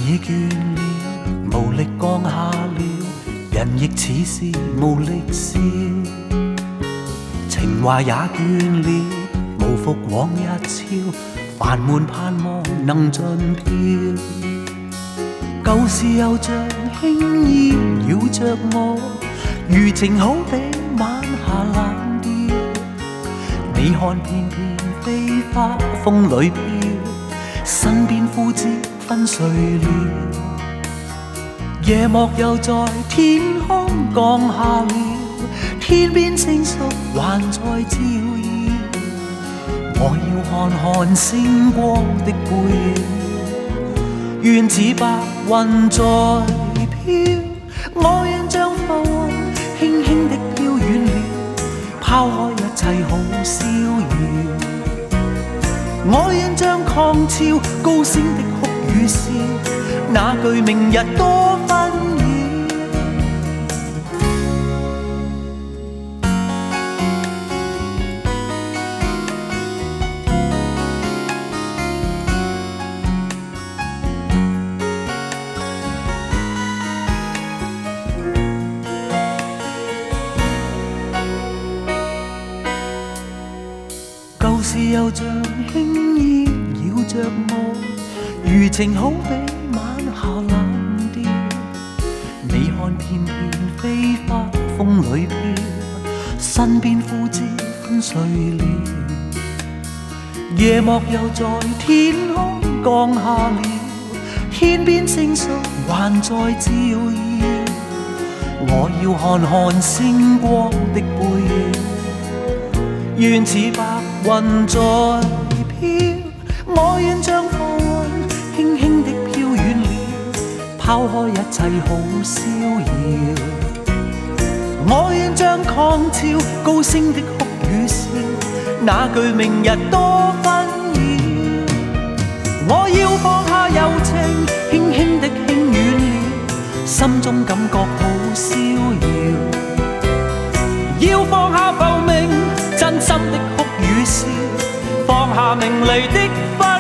已倦了，無力降下了，人亦似是無力笑。情懷也倦了，無復往日俏，煩悶盼望能盡飄。舊事又像輕易繞着我，餘情好比晚霞冷掉。你看片片飛花風裏飄，身邊枯枝分碎了。夜幕又在天空降下了，天邊星宿還在照耀。我要看看星光的背影，願似白雲在飄。我願將浮雲輕輕的飄遠了，拋開一切好逍遙。我願將狂潮高聲的哭與笑，那句明日多紛擾。舊事又像輕易繞着我，餘情好比晚霞冷掉。你看片片飛花風裏飄，身邊枯枝分碎了。夜幕又在天空降下了，天邊星宿還在照耀。我要看看星光的背影，願似白雲在飄。我願將浮雲輕輕的飄遠了，拋開一切好逍遙。我願將狂潮高聲的哭與笑，那句明日多紛擾。我要放下柔情，輕輕的輕遠了，心中感覺好逍遙。要放下浮名，真心的哭與笑，放下名利的紛擾。